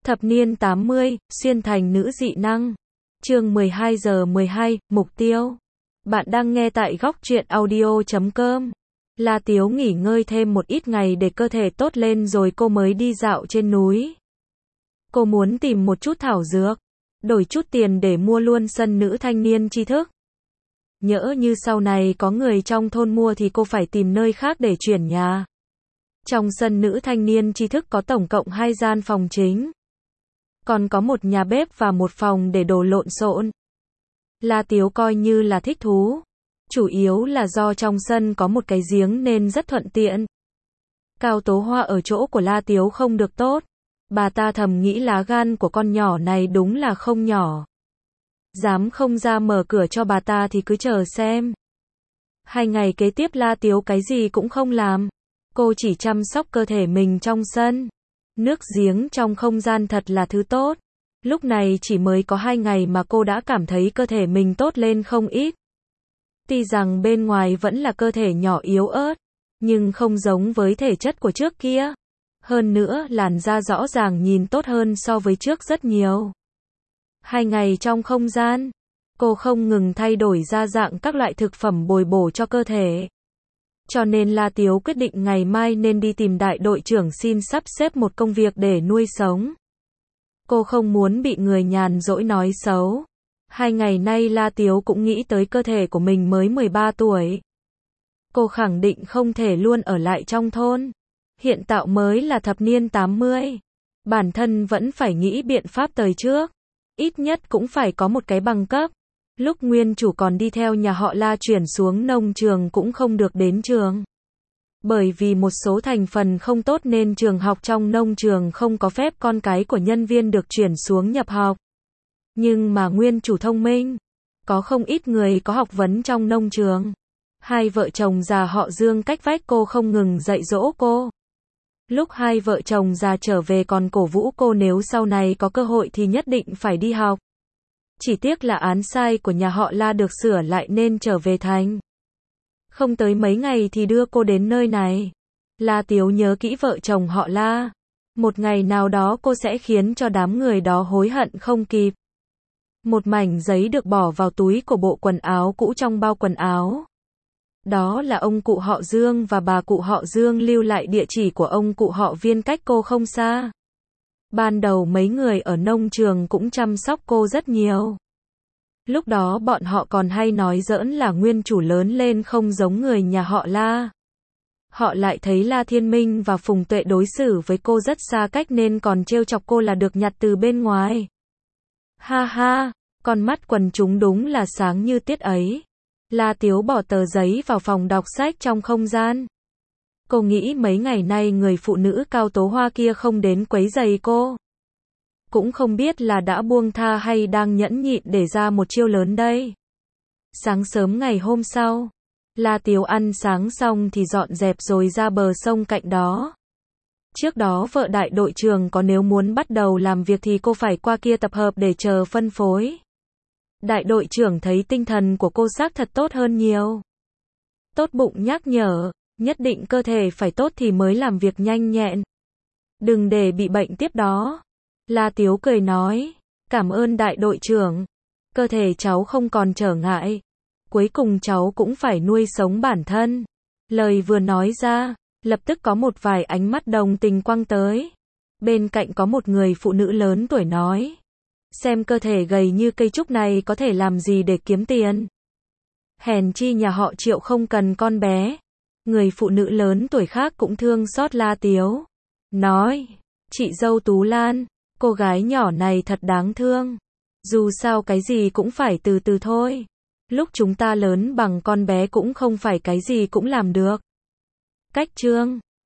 Thập niên 80, xuyên thành nữ dị năng. Chương 12:12, mục tiêu. Bạn đang nghe tại góc truyện audio.com. La Tiếu nghỉ ngơi thêm một ít ngày để cơ thể tốt lên rồi cô mới đi dạo trên núi. Cô muốn tìm một chút thảo dược, đổi chút tiền để mua luôn sân nữ thanh niên tri thức. Nhỡ như sau này có người trong thôn mua thì cô phải tìm nơi khác để chuyển nhà. Trong sân nữ thanh niên tri thức có tổng cộng 2 gian phòng chính. Còn có một nhà bếp và một phòng để đồ lộn xộn. La Tiếu coi như là thích thú. Chủ yếu là do trong sân có một cái giếng nên rất thuận tiện. Cao Tố Hoa ở chỗ của La Tiếu không được tốt. Bà ta thầm nghĩ lá gan của con nhỏ này đúng là không nhỏ. Dám không ra mở cửa cho bà ta thì cứ chờ xem. 2 ngày kế tiếp La Tiếu cái gì cũng không làm. Cô chỉ chăm sóc cơ thể mình trong sân. Nước giếng trong không gian thật là thứ tốt. Lúc này chỉ mới có 2 ngày mà cô đã cảm thấy cơ thể mình tốt lên không ít. Tuy rằng bên ngoài vẫn là cơ thể nhỏ yếu ớt, nhưng không giống với thể chất của trước kia. Hơn nữa làn da rõ ràng nhìn tốt hơn so với trước rất nhiều. 2 ngày trong không gian, cô không ngừng thay đổi ra dạng các loại thực phẩm bồi bổ cho cơ thể. Cho nên La Tiếu quyết định ngày mai nên đi tìm đại đội trưởng xin sắp xếp một công việc để nuôi sống. Cô không muốn bị người nhàn rỗi nói xấu. 2 ngày nay La Tiếu cũng nghĩ tới cơ thể của mình mới 13 tuổi. Cô khẳng định không thể luôn ở lại trong thôn. Hiện tại mới là thập niên 80. Bản thân vẫn phải nghĩ biện pháp tới trước. Ít nhất cũng phải có một cái bằng cấp. Lúc nguyên chủ còn đi theo nhà họ La chuyển xuống nông trường cũng không được đến trường. Bởi vì một số thành phần không tốt nên trường học trong nông trường không có phép con cái của nhân viên được chuyển xuống nhập học. Nhưng mà nguyên chủ thông minh. Có không ít người có học vấn trong nông trường. 2 vợ chồng già họ Dương cách vách cô không ngừng dạy dỗ cô. Lúc 2 vợ chồng già trở về còn cổ vũ cô nếu sau này có cơ hội thì nhất định phải đi học. Chỉ tiếc là án sai của nhà họ La được sửa lại nên trở về thành. Không tới mấy ngày thì đưa cô đến nơi này. La Tiếu nhớ kỹ vợ chồng họ La. Một ngày nào đó cô sẽ khiến cho đám người đó hối hận không kịp. Một mảnh giấy được bỏ vào túi của bộ quần áo cũ trong bao quần áo. Đó là ông cụ họ Dương và bà cụ họ Dương lưu lại địa chỉ của ông cụ họ Viên cách cô không xa. Ban đầu mấy người ở nông trường cũng chăm sóc cô rất nhiều. Lúc đó bọn họ còn hay nói giỡn là nguyên chủ lớn lên không giống người nhà họ La. Họ lại thấy La Thiên Minh và Phùng Tuệ đối xử với cô rất xa cách nên còn trêu chọc cô là được nhặt từ bên ngoài. Ha ha, con mắt quần chúng đúng là sáng như tiết ấy. La Tiếu bỏ tờ giấy vào phòng đọc sách trong không gian. Cô nghĩ mấy ngày nay người phụ nữ Cao Tố Hoa kia không đến quấy rầy cô. Cũng không biết là đã buông tha hay đang nhẫn nhịn để ra một chiêu lớn đây. Sáng sớm ngày hôm sau, La Tiếu ăn sáng xong thì dọn dẹp rồi ra bờ sông cạnh đó. Trước đó vợ đại đội trưởng có nếu muốn bắt đầu làm việc thì cô phải qua kia tập hợp để chờ phân phối. Đại đội trưởng thấy tinh thần của cô xác thật tốt hơn nhiều. Tốt bụng nhắc nhở, nhất định cơ thể phải tốt thì mới làm việc nhanh nhẹn. Đừng để bị bệnh tiếp đó. La Tiếu cười nói, cảm ơn đại đội trưởng. Cơ thể cháu không còn trở ngại. Cuối cùng cháu cũng phải nuôi sống bản thân. Lời vừa nói ra, lập tức có một vài ánh mắt đồng tình quăng tới. Bên cạnh có một người phụ nữ lớn tuổi nói, xem cơ thể gầy như cây trúc này có thể làm gì để kiếm tiền. Hèn chi nhà họ Triệu không cần con bé. Người phụ nữ lớn tuổi khác cũng thương xót La Tiếu. Nói, chị dâu Tú Lan, cô gái nhỏ này thật đáng thương. Dù sao cái gì cũng phải từ từ thôi. Lúc chúng ta lớn bằng con bé cũng không phải cái gì cũng làm được. Cách chương